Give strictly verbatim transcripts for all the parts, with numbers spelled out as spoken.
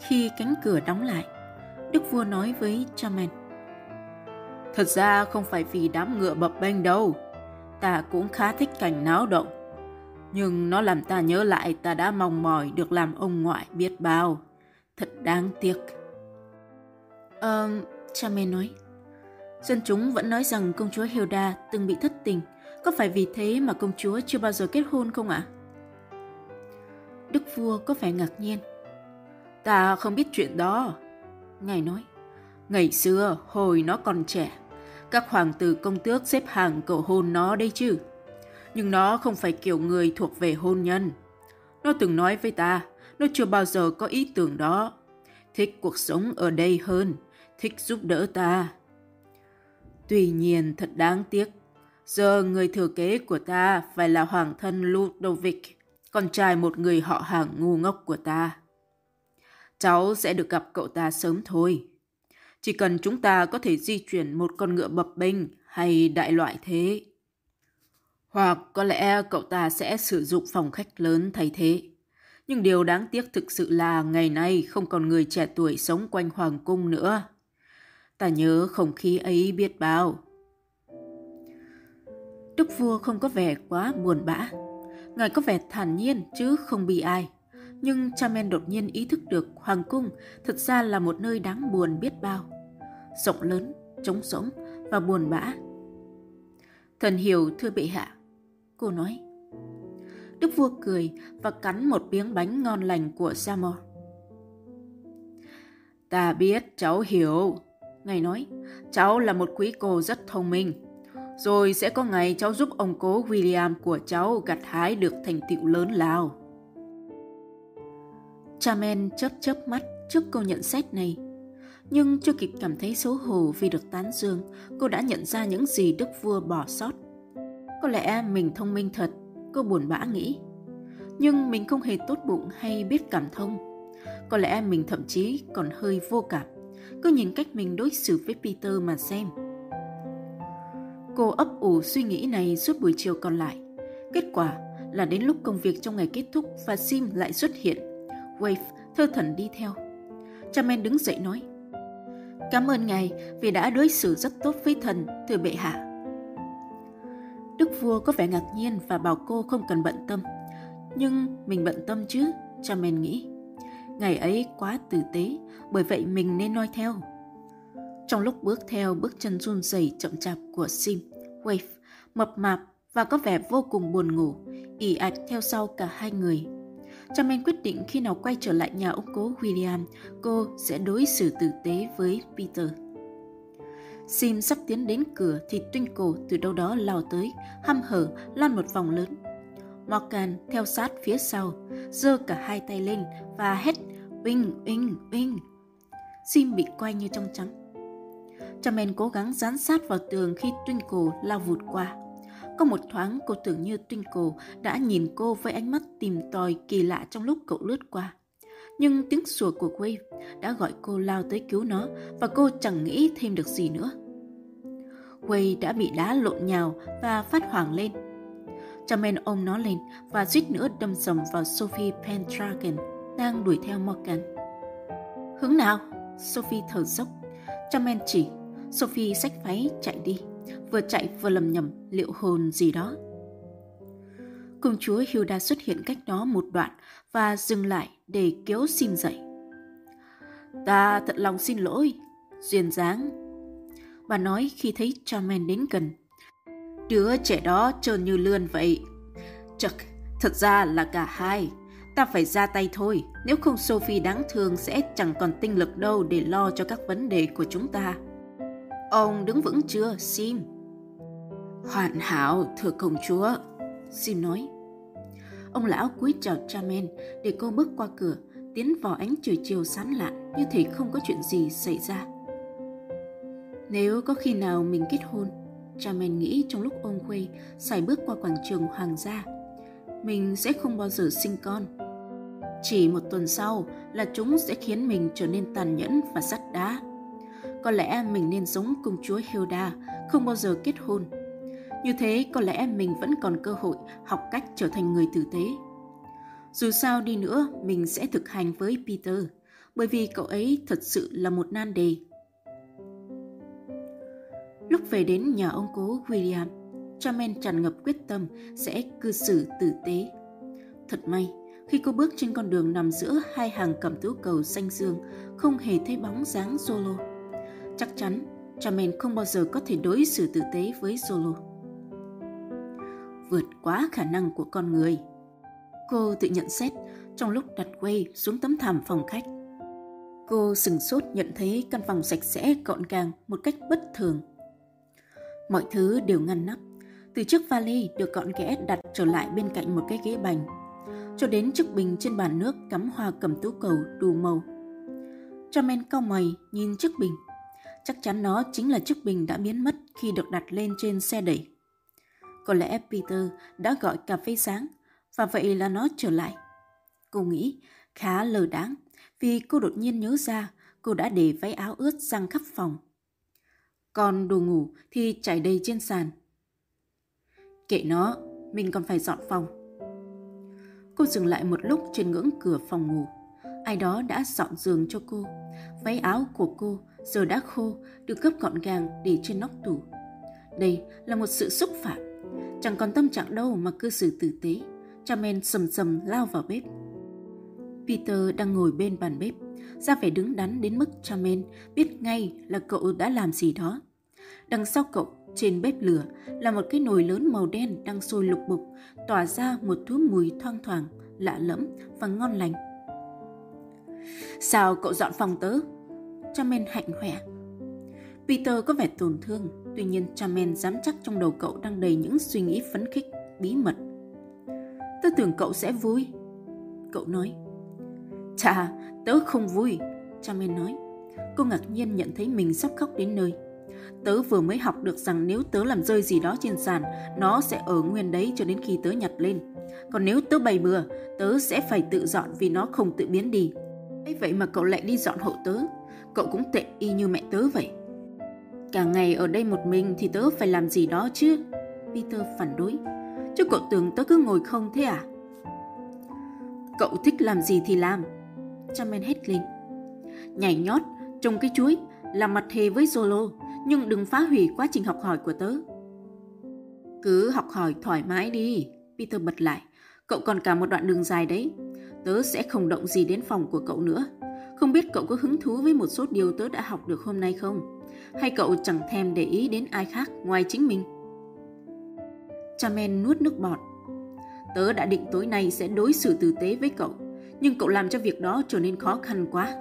Khi cánh cửa đóng lại, đức vua nói với Charmaine: Thật ra không phải vì đám ngựa bập bênh đâu. Ta cũng khá thích cảnh náo động. Nhưng nó làm ta nhớ lại ta đã mong mỏi được làm ông ngoại biết bao. Thật đáng tiếc. Ờ, Charmaine nói. Dân chúng vẫn nói rằng công chúa Hilda từng bị thất tình. Có phải vì thế mà công chúa chưa bao giờ kết hôn không ạ? Đức vua có vẻ ngạc nhiên. Ta không biết chuyện đó. Ngài nói. Ngày xưa, hồi nó còn trẻ, các hoàng tử công tước xếp hàng cầu hôn nó đây chứ. Nhưng nó không phải kiểu người thuộc về hôn nhân. Nó từng nói với ta, nó chưa bao giờ có ý tưởng đó. Thích cuộc sống ở đây hơn, thích giúp đỡ ta. Tuy nhiên thật đáng tiếc, giờ người thừa kế của ta phải là hoàng thân Ludovic, con trai một người họ hàng ngu ngốc của ta. Cháu sẽ được gặp cậu ta sớm thôi. Chỉ cần chúng ta có thể di chuyển một con ngựa bập bênh hay đại loại thế. Hoặc có lẽ cậu ta sẽ sử dụng phòng khách lớn thay thế. Nhưng điều đáng tiếc thực sự là ngày nay không còn người trẻ tuổi sống quanh hoàng cung nữa. Ta nhớ không khí ấy biết bao. Đức vua không có vẻ quá buồn bã. Ngài có vẻ thản nhiên chứ không bi ai. Nhưng Charmaine đột nhiên ý thức được hoàng cung thật ra là một nơi đáng buồn biết bao. Rộng lớn, trống rỗng và buồn bã. Thần hiểu thưa bệ hạ, cô nói. Đức vua cười và cắn một miếng bánh ngon lành của Zamor. Ta biết cháu hiểu. Ngài nói, cháu là một quý cô rất thông minh. Rồi sẽ có ngày cháu giúp ông cố William của cháu gặt hái được thành tựu lớn lao. Charmaine chớp chớp mắt trước câu nhận xét này. Nhưng chưa kịp cảm thấy xấu hổ vì được tán dương, cô đã nhận ra những gì đức vua bỏ sót. Có lẽ mình thông minh thật, cô buồn bã nghĩ. Nhưng mình không hề tốt bụng hay biết cảm thông. Có lẽ mình thậm chí còn hơi vô cảm. Cứ nhìn cách mình đối xử với Peter mà xem. Cô ấp ủ suy nghĩ này suốt buổi chiều còn lại. Kết quả là đến lúc công việc trong ngày kết thúc và Sim lại xuất hiện. Wave thơ thẩn đi theo. Charmaine đứng dậy nói: Cảm ơn ngài vì đã đối xử rất tốt với thần, thưa bệ hạ. Đức vua có vẻ ngạc nhiên và bảo cô không cần bận tâm. Nhưng mình bận tâm chứ, Charmaine nghĩ. Ngày ấy quá tử tế, bởi vậy mình nên noi theo. Trong lúc bước theo bước chân run rẩy chậm chạp của Sim, Wave, mập mạp và có vẻ vô cùng buồn ngủ, ì ạch theo sau cả hai người. Charmaine quyết định khi nào quay trở lại nhà ông cố William, cô sẽ đối xử tử tế với Peter. Sim sắp tiến đến cửa thì Twinkle từ đâu đó lao tới, hăm hở lăn một vòng lớn. Morgan theo sát phía sau, giơ cả hai tay lên và hét uinh uinh uinh. Sim bị quay như trong trắng. Charmaine cố gắng dán sát vào tường khi Twinkle lao vụt qua. Có một thoáng cô tưởng như Twinkle đã nhìn cô với ánh mắt tìm tòi kỳ lạ trong lúc cậu lướt qua. Nhưng tiếng sủa của Wave đã gọi cô lao tới cứu nó và cô chẳng nghĩ thêm được gì nữa. Wave đã bị đá lộn nhào và phát hoảng lên. Charmaine ôm nó lên và suýt nữa đâm sầm vào Sophie Pendragon đang đuổi theo Morgan. Hướng nào? Sophie thở dốc. Charmaine chỉ. Sophie xách váy chạy đi, vừa chạy vừa lầm nhầm liệu hồn gì đó. Công chúa Hilda xuất hiện cách đó một đoạn và dừng lại để kéo Sim dậy. Ta thật lòng xin lỗi, duyên dáng. Bà nói khi thấy Charmaine đến gần. Đứa trẻ đó trơn như lươn vậy. Chật, thật ra là cả hai. Ta phải ra tay thôi, nếu không Sophie đáng thương sẽ chẳng còn tinh lực đâu để lo cho các vấn đề của chúng ta. Ông đứng vững chưa, Sim? Hoàn hảo, thưa công chúa, Sim nói. Ông lão cúi chào Charmaine để cô bước qua cửa, tiến vào ánh trời chiều sáng lạn như thể không có chuyện gì xảy ra. Nếu có khi nào mình kết hôn, Charmaine nghĩ trong lúc ôm Quay sải bước qua quảng trường hoàng gia, mình sẽ không bao giờ sinh con. Chỉ một tuần sau là chúng sẽ khiến mình trở nên tàn nhẫn và sắt đá. Có lẽ mình nên giống công chúa Hilda, không bao giờ kết hôn. Như thế có lẽ mình vẫn còn cơ hội học cách trở thành người tử tế. Dù sao đi nữa, mình sẽ thực hành với Peter. bởi vì cậu ấy thật sự là một nan đề. Lúc về đến nhà ông cố William, Charmaine tràn ngập quyết tâm sẽ cư xử tử tế. Thật may, khi cô bước trên con đường nằm giữa hai hàng cẩm tú cầu xanh dương, không hề thấy bóng dáng Zolo. Chắc chắn, Charmaine không bao giờ có thể đối xử tử tế với Zolo. Vượt quá khả năng của con người, cô tự nhận xét trong lúc đặt quay xuống tấm thảm phòng khách. Cô sửng sốt nhận thấy căn phòng sạch sẽ gọn gàng một cách bất thường. Mọi thứ đều ngăn nắp, từ chiếc vali được gọn ghẽ đặt trở lại bên cạnh một cái ghế bành, cho đến chiếc bình trên bàn nước cắm hoa cẩm tú cầu đủ màu. Charmaine cau mày nhìn chiếc bình. Chắc chắn nó chính là chiếc bình đã biến mất khi được đặt lên trên xe đẩy. Có lẽ Peter đã gọi cà phê sáng, và vậy là nó trở lại. Cô nghĩ khá lờ đáng, vì cô đột nhiên nhớ ra cô đã để váy áo ướt giăng khắp phòng. Còn đồ ngủ thì trải đầy trên sàn. Kệ nó, mình còn phải dọn phòng. Cô dừng lại một lúc trên ngưỡng cửa phòng ngủ. Ai đó đã dọn giường cho cô. Váy áo của cô giờ đã khô, được gấp gọn gàng để trên nóc tủ. Đây là một sự xúc phạm. Chẳng còn tâm trạng đâu mà cư xử tử tế. Charmaine sầm sầm lao vào bếp. Peter đang ngồi bên bàn bếp, ra vẻ đứng đắn đến mức Charmaine biết ngay là cậu đã làm gì đó. Đằng sau cậu, trên bếp lửa, là một cái nồi lớn màu đen đang sôi lục bục, tỏa ra một thứ mùi thoang thoảng, lạ lẫm và ngon lành. Sao cậu dọn phòng tớ? Charmaine hạnh hoẹ. Peter có vẻ tổn thương, tuy nhiên Charmaine dám chắc trong đầu cậu đang đầy những suy nghĩ phấn khích, bí mật. Tớ tưởng cậu sẽ vui, cậu nói. Chà, tớ không vui, Charmaine nói. Cô ngạc nhiên nhận thấy mình sắp khóc đến nơi. Tớ vừa mới học được rằng nếu tớ làm rơi gì đó trên sàn, nó sẽ ở nguyên đấy cho đến khi tớ nhặt lên. Còn nếu tớ bày bừa, tớ sẽ phải tự dọn vì nó không tự biến đi. Ấy vậy mà cậu lại đi dọn hộ tớ. Cậu cũng tệ y như mẹ tớ vậy. Cả ngày ở đây một mình thì tớ phải làm gì đó chứ, Peter phản đối. Chứ cậu tưởng tớ cứ ngồi không thế à? Cậu thích làm gì thì làm, Charmaine hét lên. Nhảy nhót, trồng cây chuối, làm mặt thề với Zolo, nhưng đừng phá hủy quá trình học hỏi của tớ. Cứ học hỏi thoải mái đi, Peter bật lại. Cậu còn cả một đoạn đường dài đấy. Tớ sẽ không động gì đến phòng của cậu nữa. Không biết cậu có hứng thú với một số điều tớ đã học được hôm nay không? Hay cậu chẳng thèm để ý đến ai khác ngoài chính mình? Charmaine nuốt nước bọt. Tớ đã định tối nay sẽ đối xử tử tế với cậu, nhưng cậu làm cho việc đó trở nên khó khăn quá.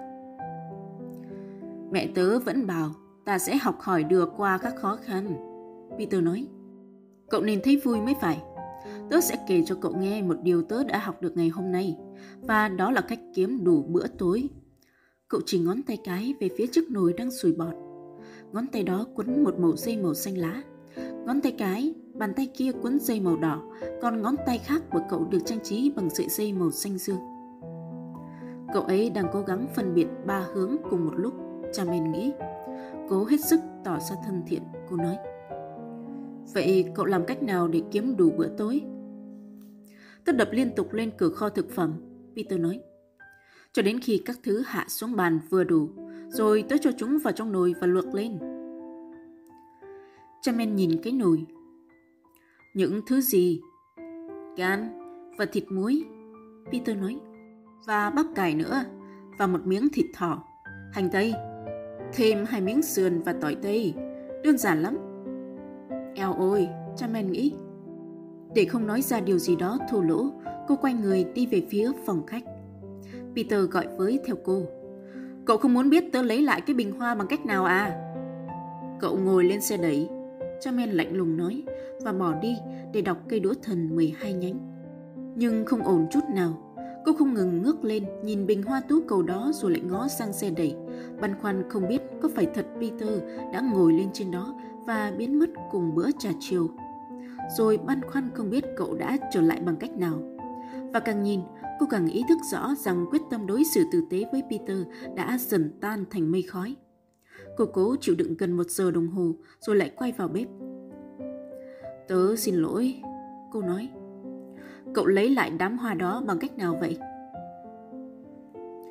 Mẹ tớ vẫn bảo ta sẽ học hỏi được qua các khó khăn, Peter nói. Cậu nên thấy vui mới phải. Tớ sẽ kể cho cậu nghe một điều tớ đã học được ngày hôm nay, và đó là cách kiếm đủ bữa tối. Cậu chỉ ngón tay cái về phía chiếc nồi đang sùi bọt. Ngón tay đó quấn một mẩu dây màu xanh lá. Ngón tay cái, bàn tay kia quấn dây màu đỏ, còn ngón tay khác của cậu được trang trí bằng sợi dây màu xanh dương. Cậu ấy đang cố gắng phân biệt ba hướng cùng một lúc, Charmaine nghĩ. Cố hết sức tỏ ra thân thiện, cô nói. Vậy cậu làm cách nào để kiếm đủ bữa tối? Tớ đập liên tục lên cửa kho thực phẩm, Peter nói. Cho đến khi các thứ hạ xuống bàn vừa đủ, rồi tớ cho chúng vào trong nồi và luộc lên. Charmaine nhìn cái nồi. Những thứ gì? Gan và thịt muối, Peter nói. Và bắp cải nữa, và một miếng thịt thỏ, hành tây, thêm hai miếng sườn và tỏi tây. Đơn giản lắm. Eo ôi, Charmaine nghĩ. Để không nói ra điều gì đó thô lỗ, cô quay người đi về phía phòng khách. Peter gọi với theo cô. Cậu không muốn biết tớ lấy lại cái bình hoa bằng cách nào à? Cậu ngồi lên xe đẩy, Charmaine lạnh lùng nói, và bỏ đi để đọc cây đũa thần mười hai nhánh. Nhưng không ổn chút nào. Cô không ngừng ngước lên nhìn bình hoa tú cầu đó rồi lại ngó sang xe đẩy, băn khoăn không biết có phải thật Peter đã ngồi lên trên đó và biến mất cùng bữa trà chiều. Rồi băn khoăn không biết cậu đã trở lại bằng cách nào. Và càng nhìn, cô càng ý thức rõ rằng quyết tâm đối xử tử tế với Peter đã dần tan thành mây khói. Cô cố chịu đựng gần một giờ đồng hồ rồi lại quay vào bếp. Tớ xin lỗi, cô nói. Cậu lấy lại đám hoa đó bằng cách nào vậy?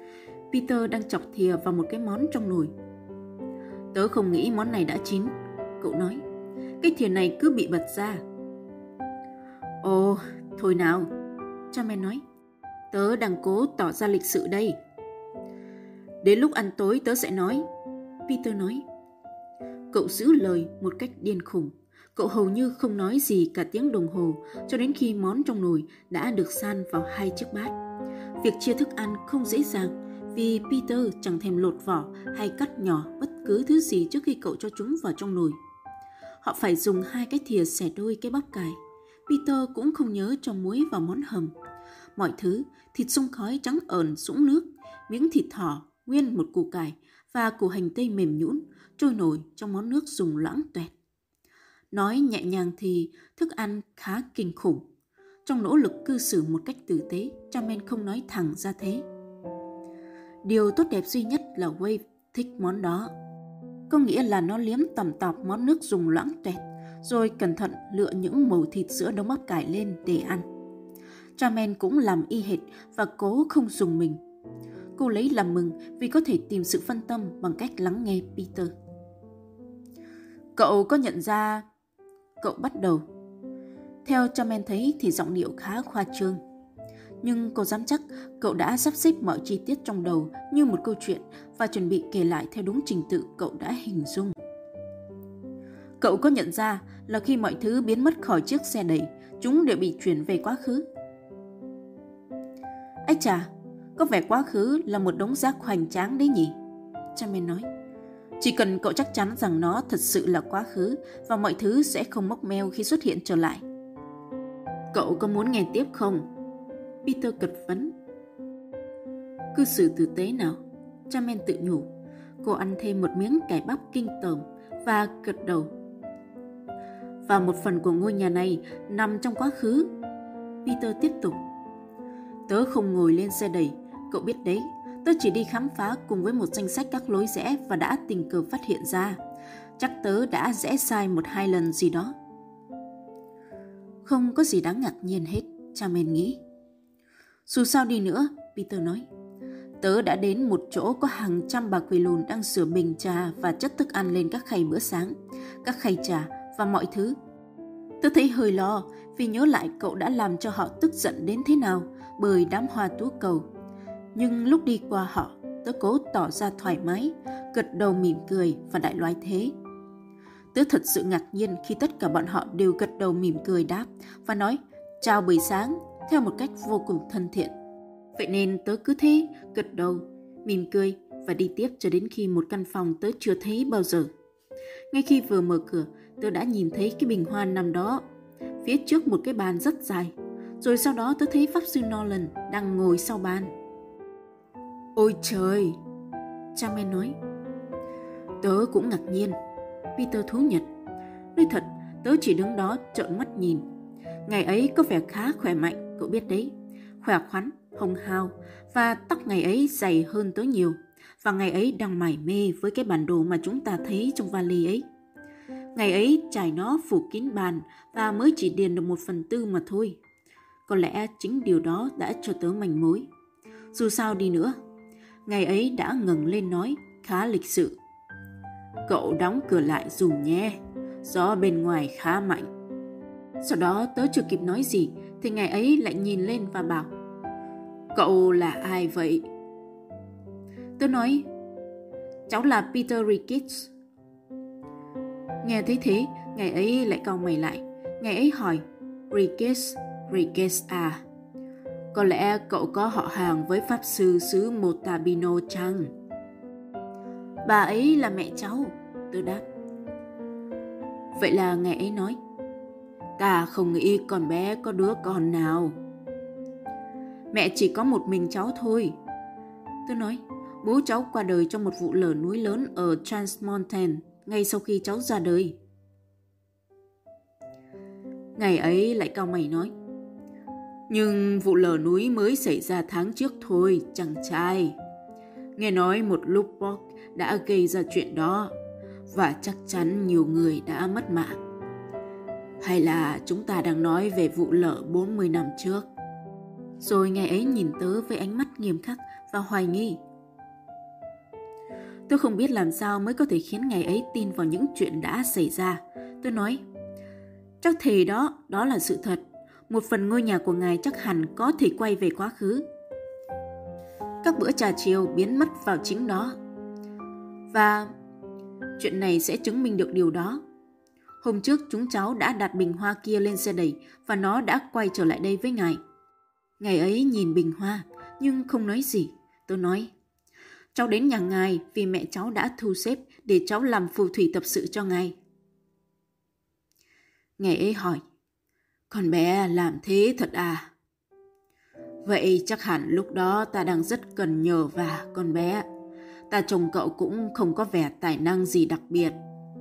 Peter đang chọc thìa vào một cái món trong nồi. Tớ không nghĩ món này đã chín, cậu nói. Cái thìa này cứ bị bật ra. Ồ, thôi nào, Charmaine nói. Tớ đang cố tỏ ra lịch sự đây. Đến lúc ăn tối tớ sẽ nói, Peter nói. Cậu giữ lời một cách điên khùng. Cậu hầu như không nói gì cả tiếng đồng hồ cho đến khi món trong nồi đã được san vào hai chiếc bát. Việc chia thức ăn không dễ dàng vì Peter chẳng thèm lột vỏ hay cắt nhỏ bất cứ thứ gì trước khi cậu cho chúng vào trong nồi. Họ phải dùng hai cái thìa xẻ đôi cái bắp cải. Peter cũng không nhớ cho muối vào món hầm. Mọi thứ, thịt xông khói trắng ởn sũng nước, miếng thịt thỏ, nguyên một củ cải và củ hành tây mềm nhũn trôi nổi trong món nước dùng loãng toẹt. Nói nhẹ nhàng thì thức ăn khá kinh khủng. Trong nỗ lực cư xử một cách tử tế, Charmaine không nói thẳng ra thế. Điều tốt đẹp duy nhất là Wave thích món đó. Có nghĩa là nó liếm tầm tọp món nước dùng loãng toẹt, rồi cẩn thận lựa những mẩu thịt giữa đống bắp cải lên để ăn. Charmaine cũng làm y hệt và cố không dùng mình. Cô lấy làm mừng vì có thể tìm sự phân tâm bằng cách lắng nghe Peter. Cậu có nhận ra... Cậu bắt đầu. Theo Charmaine thấy thì giọng điệu khá khoa trương. Nhưng cô dám chắc cậu đã sắp xếp mọi chi tiết trong đầu như một câu chuyện và chuẩn bị kể lại theo đúng trình tự cậu đã hình dung. Cậu có nhận ra là khi mọi thứ biến mất khỏi chiếc xe đẩy, chúng đều bị chuyển về quá khứ? Ái chà, có vẻ quá khứ là một đống rác hoành tráng đấy nhỉ? Charmaine nói. Chỉ cần cậu chắc chắn rằng nó thật sự là quá khứ và mọi thứ sẽ không móc meo khi xuất hiện trở lại. Cậu có muốn nghe tiếp không? Peter cật vấn. Cư xử tử tế nào, Charmaine tự nhủ. Cô ăn thêm một miếng cải bắp kinh tởm và gật đầu. Và một phần của ngôi nhà này nằm trong quá khứ. Peter tiếp tục. Tớ không ngồi lên xe đẩy, cậu biết đấy. Tớ chỉ đi khám phá cùng với một danh sách các lối rẽ và đã tình cờ phát hiện ra. Chắc tớ đã rẽ sai một hai lần gì đó. Không có gì đáng ngạc nhiên hết, Charmaine nghĩ. Dù sao đi nữa, Peter nói. Tớ đã đến một chỗ có hàng trăm bà quỳ lùn đang sửa bình trà và chất thức ăn lên các khay bữa sáng, các khay trà và mọi thứ. Tớ thấy hơi lo vì nhớ lại cậu đã làm cho họ tức giận đến thế nào bởi đám hoa tú cầu. Nhưng lúc đi qua họ, tớ cố tỏ ra thoải mái, gật đầu mỉm cười và đại loại thế. Tớ thật sự ngạc nhiên khi tất cả bọn họ đều gật đầu mỉm cười đáp và nói chào buổi sáng theo một cách vô cùng thân thiện. Vậy nên tớ cứ thế gật đầu, mỉm cười và đi tiếp cho đến khi một căn phòng tớ chưa thấy bao giờ. Ngay khi vừa mở cửa, tớ đã nhìn thấy cái bình hoa nằm đó, phía trước một cái bàn rất dài. Rồi sau đó tớ thấy Pháp sư Nolan đang ngồi sau bàn. Ôi trời! Charmaine nói. Tớ cũng ngạc nhiên, Peter thú nhận. Nói thật, tớ chỉ đứng đó trợn mắt nhìn. Ngày ấy có vẻ khá khỏe mạnh, cậu biết đấy. Khỏe khoắn, hồng hào và tóc ngày ấy dày hơn tớ nhiều. Và ngày ấy đang mải mê với cái bản đồ mà chúng ta thấy trong vali ấy. Ngày ấy trải nó phủ kín bàn và mới chỉ điền được một phần tư mà thôi. Có lẽ chính điều đó đã cho tớ manh mối. Dù sao đi nữa, ngày ấy đã ngẩng lên nói khá lịch sự. Cậu đóng cửa lại dùm nhé, gió bên ngoài khá mạnh. Sau đó tớ chưa kịp nói gì thì ngày ấy lại nhìn lên và bảo, cậu là ai vậy? Tớ nói, cháu là Peter Ricketts. Nghe thấy thế, ngày ấy lại cau mày lại. Ngày ấy hỏi, Ricketts, Ricketts à? Có lẽ cậu có họ hàng với pháp sư xứ Motabino chăng? Bà ấy là mẹ cháu, tôi đáp. Vậy là ngày ấy nói, ta không nghĩ con bé có đứa con nào. Mẹ chỉ có một mình cháu thôi. Tôi nói, bố cháu qua đời trong một vụ lở núi lớn ở Transmountain ngay sau khi cháu ra đời. Ngày ấy lại cau mày nói, nhưng vụ lở núi mới xảy ra tháng trước thôi, chàng trai. Nghe nói một Lubbock đã gây ra chuyện đó, và chắc chắn nhiều người đã mất mạng. Hay là chúng ta đang nói về vụ lở bốn mươi năm trước? Rồi ngày ấy nhìn tớ với ánh mắt nghiêm khắc và hoài nghi. Tôi không biết làm sao mới có thể khiến ngài ấy tin vào những chuyện đã xảy ra. Tôi nói, chắc thì đó, đó là sự thật. Một phần ngôi nhà của ngài chắc hẳn có thể quay về quá khứ. Các bữa trà chiều biến mất vào chính đó. Và chuyện này sẽ chứng minh được điều đó. Hôm trước chúng cháu đã đặt bình hoa kia lên xe đẩy và nó đã quay trở lại đây với ngài. Ngài ấy nhìn bình hoa nhưng không nói gì. Tôi nói, cháu đến nhà ngài vì mẹ cháu đã thu xếp để cháu làm phù thủy tập sự cho ngài. Ngài ấy hỏi, con bé làm thế thật à? Vậy chắc hẳn lúc đó ta đang rất cần nhờ vả con bé. Ta trông cậu cũng không có vẻ tài năng gì đặc biệt.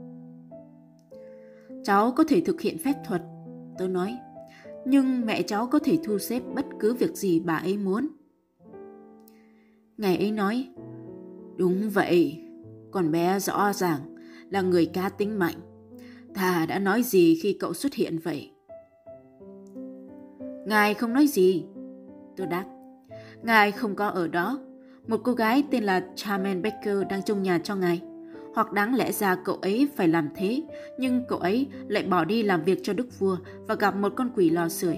Cháu có thể thực hiện phép thuật, tôi nói, nhưng mẹ cháu có thể thu xếp bất cứ việc gì bà ấy muốn. Ngài ấy nói, đúng vậy, con bé rõ ràng là người cá tính mạnh. Ta đã nói gì khi cậu xuất hiện vậy? Ngài không nói gì, tôi đáp. Ngài không có ở đó. Một cô gái tên là Charmaine Baker đang trông nhà cho ngài. Hoặc đáng lẽ ra cậu ấy phải làm thế, nhưng cậu ấy lại bỏ đi làm việc cho đức vua và gặp một con quỷ lò sưởi.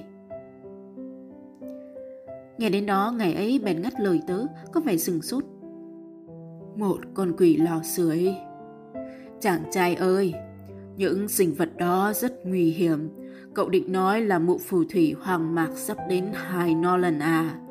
Nghe đến đó, ngài ấy bèn ngắt lời tớ, có vẻ sừng sốt. Một con quỷ lò sưởi? Chàng trai ơi, những sinh vật đó rất nguy hiểm. Cậu định nói là mụ phù thủy Hoàng Mạc sắp đến hài Nolan à?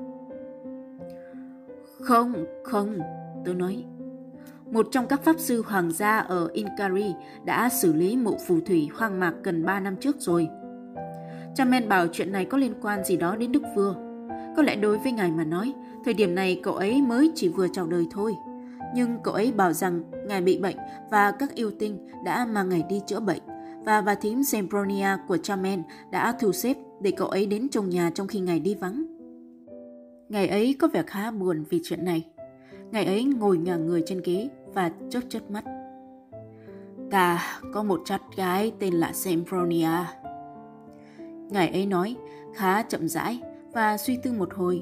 Không, không, tôi nói. Một trong các pháp sư hoàng gia ở Inkari đã xử lý mụ phù thủy Hoàng Mạc gần ba năm trước rồi. Charmaine bảo chuyện này có liên quan gì đó đến đức vua. Có lẽ đối với ngài mà nói, thời điểm này cậu ấy mới chỉ vừa chào đời thôi. Nhưng cậu ấy bảo rằng ngài bị bệnh và các yêu tinh đã mang ngài đi chữa bệnh. Và bà thím Sempronia của Charmaine đã thu xếp để cậu ấy đến trông nhà trong khi ngài đi vắng. Ngài ấy có vẻ khá buồn vì chuyện này. Ngài ấy ngồi ngả người trên ghế và chớp chớp mắt. Ta có một cháu gái tên là Sempronia. Ngài ấy nói khá chậm rãi và suy tư một hồi.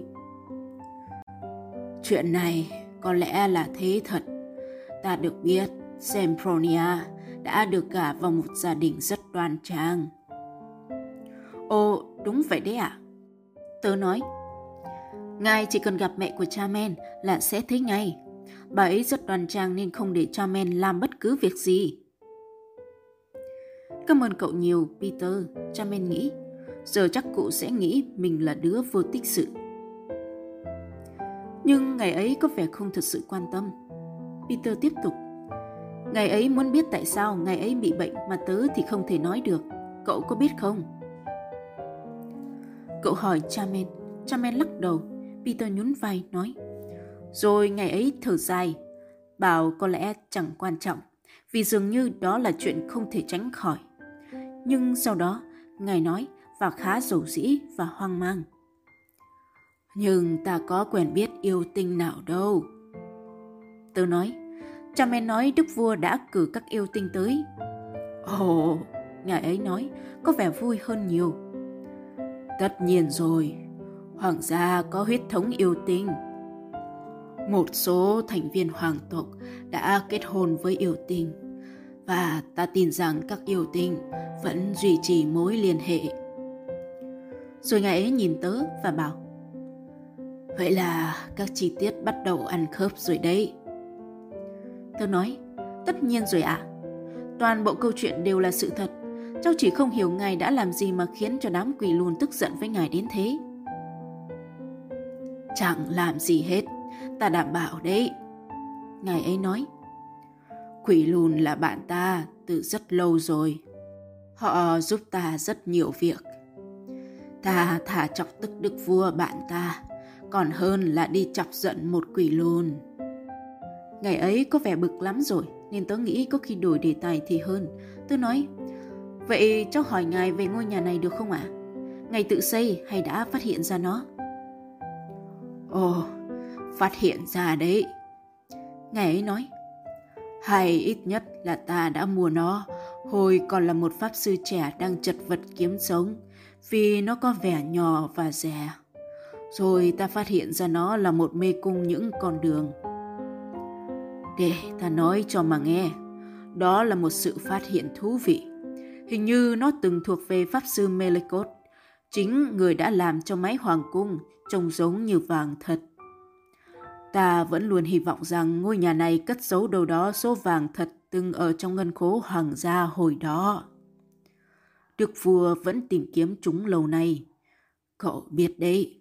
Chuyện này có lẽ là thế thật. Ta được biết Sempronia đã được gả vào một gia đình rất đoan trang. Ồ, đúng vậy đấy ạ. Tớ nói, ngài chỉ cần gặp mẹ của Charmaine là sẽ thấy ngay. Bà ấy rất đoan trang nên không để Charmaine làm bất cứ việc gì. Cảm ơn cậu nhiều, Peter, Charmaine nghĩ. Giờ chắc cụ sẽ nghĩ mình là đứa vô tích sự. Nhưng ngài ấy có vẻ không thật sự quan tâm. Peter tiếp tục. Ngài ấy muốn biết tại sao ngài ấy bị bệnh mà tớ thì không thể nói được. Cậu có biết không? Cậu hỏi Charmaine. Charmaine lắc đầu. Peter nhún vai nói. Rồi ngài ấy thở dài, bảo có lẽ chẳng quan trọng, vì dường như đó là chuyện không thể tránh khỏi. Nhưng sau đó, ngài nói và khá dầu dĩ và hoang mang. Nhưng ta có quen biết yêu tinh nào đâu. Tớ nói, Charmaine nói đức vua đã cử các yêu tinh tới. Ồ, ngài ấy nói, có vẻ vui hơn nhiều. Tất nhiên rồi, hoàng gia có huyết thống yêu tinh. Một số thành viên hoàng tộc đã kết hôn với yêu tinh, và ta tin rằng các yêu tinh vẫn duy trì mối liên hệ. Rồi ngài ấy nhìn tớ và bảo, vậy là các chi tiết bắt đầu ăn khớp rồi đấy. Tớ nói, tất nhiên rồi ạ. À. Toàn bộ câu chuyện đều là sự thật. Cháu chỉ không hiểu ngài đã làm gì mà khiến cho đám quỷ lùn tức giận với ngài đến thế. Chẳng làm gì hết, ta đảm bảo đấy. Ngài ấy nói, quỷ lùn là bạn ta từ rất lâu rồi. Họ giúp ta rất nhiều việc. Ta thà chọc tức đức vua bạn ta, còn hơn là đi chọc giận một quỷ lùn. Ngài ấy có vẻ bực lắm rồi, nên tớ nghĩ có khi đổi đề tài thì hơn. Tớ nói, vậy cháu hỏi ngài về ngôi nhà này được không ạ? À? Ngài tự xây hay đã phát hiện ra nó? Ồ, phát hiện ra đấy. Ngài ấy nói, hay ít nhất là ta đã mua nó hồi còn là một pháp sư trẻ đang chật vật kiếm sống, vì nó có vẻ nhỏ và rẻ. Rồi ta phát hiện ra nó là một mê cung những con đường. Để ta nói cho mà nghe. Đó là một sự phát hiện thú vị. Hình như nó từng thuộc về Pháp sư Melikot, chính người đã làm cho máy hoàng cung trông giống như vàng thật. Ta vẫn luôn hy vọng rằng ngôi nhà này cất giấu đâu đó số vàng thật từng ở trong ngân khố hoàng gia hồi đó. Đức vua vẫn tìm kiếm chúng lâu nay. Cậu biết đấy.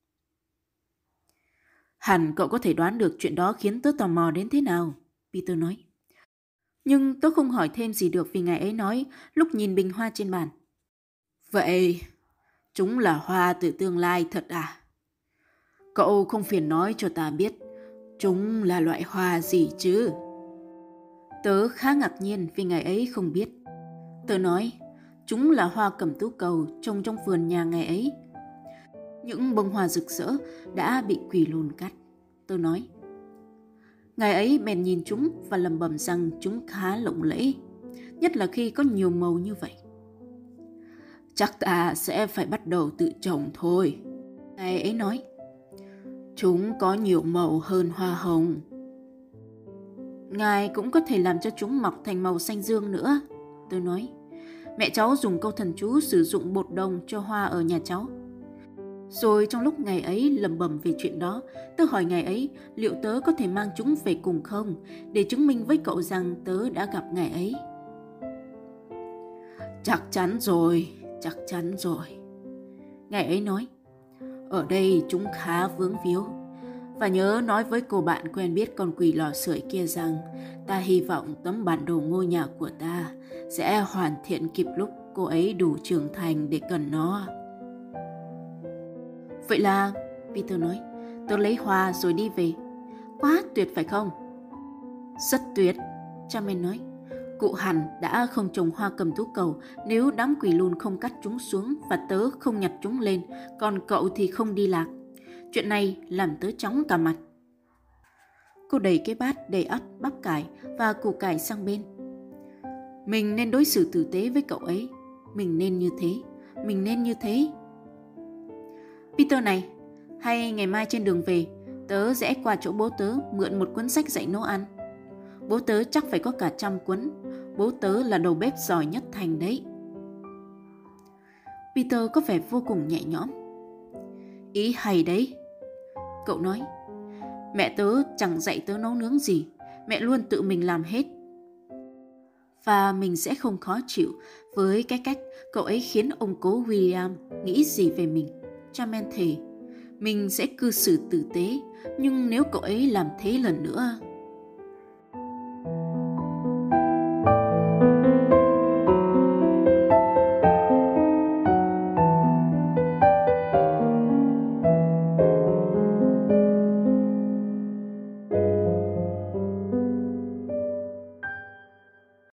Hẳn cậu có thể đoán được chuyện đó khiến tớ tò mò đến thế nào, Peter nói. Nhưng tớ không hỏi thêm gì được vì ngài ấy nói lúc nhìn bình hoa trên bàn. Vậy, chúng là hoa từ tương lai thật à? Cậu không phiền nói cho ta biết chúng là loại hoa gì chứ? Tớ khá ngạc nhiên vì ngài ấy không biết. Tớ nói, chúng là hoa cẩm tú cầu trồng trong vườn nhà ngài ấy. Những bông hoa rực rỡ đã bị quỷ lùn cắt. Tớ nói. Ngài ấy bèn nhìn chúng và lẩm bẩm rằng chúng khá lộng lẫy, nhất là khi có nhiều màu như vậy. Chắc ta sẽ phải bắt đầu tự trồng thôi, ngài ấy nói. Chúng có nhiều màu hơn hoa hồng. Ngài cũng có thể làm cho chúng mọc thành màu xanh dương nữa, tôi nói. Mẹ cháu dùng câu thần chú sử dụng bột đồng cho hoa ở nhà cháu. Rồi trong lúc ngài ấy lẩm bẩm về chuyện đó, tớ hỏi ngài ấy liệu tớ có thể mang chúng về cùng không, để chứng minh với cậu rằng tớ đã gặp ngài ấy. Chắc chắn rồi, chắc chắn rồi, ngài ấy nói. Ở đây chúng khá vướng víu. Và nhớ nói với cô bạn quen biết con quỷ lò sưởi kia rằng ta hy vọng tấm bản đồ ngôi nhà của ta sẽ hoàn thiện kịp lúc cô ấy đủ trưởng thành để cần nó. Vậy là, Peter nói, tớ lấy hoa rồi đi về. Quá tuyệt phải không? Rất tuyệt, Charmaine nói. Cụ hẳn đã không trồng hoa cẩm tú cầu nếu đám quỷ lùn không cắt chúng xuống và tớ không nhặt chúng lên, còn cậu thì không đi lạc. Chuyện này làm tớ chóng cả mặt. Cô đẩy cái bát đầy ắp bắp cải và củ cải sang bên. Mình nên đối xử tử tế với cậu ấy. Mình nên như thế. Mình nên như thế. Peter này, hay ngày mai trên đường về, tớ rẽ qua chỗ bố tớ mượn một cuốn sách dạy nấu ăn. Bố tớ chắc phải có cả trăm cuốn. Bố tớ là đầu bếp giỏi nhất thành đấy. Peter có vẻ vô cùng nhẹ nhõm. Ý hay đấy, cậu nói. Mẹ tớ chẳng dạy tớ nấu nướng gì, mẹ luôn tự mình làm hết. Và mình sẽ không khó chịu với cái cách cậu ấy khiến ông cố William nghĩ gì về mình. Charmaine thề, mình sẽ cư xử tử tế, nhưng nếu cậu ấy làm thế lần nữa...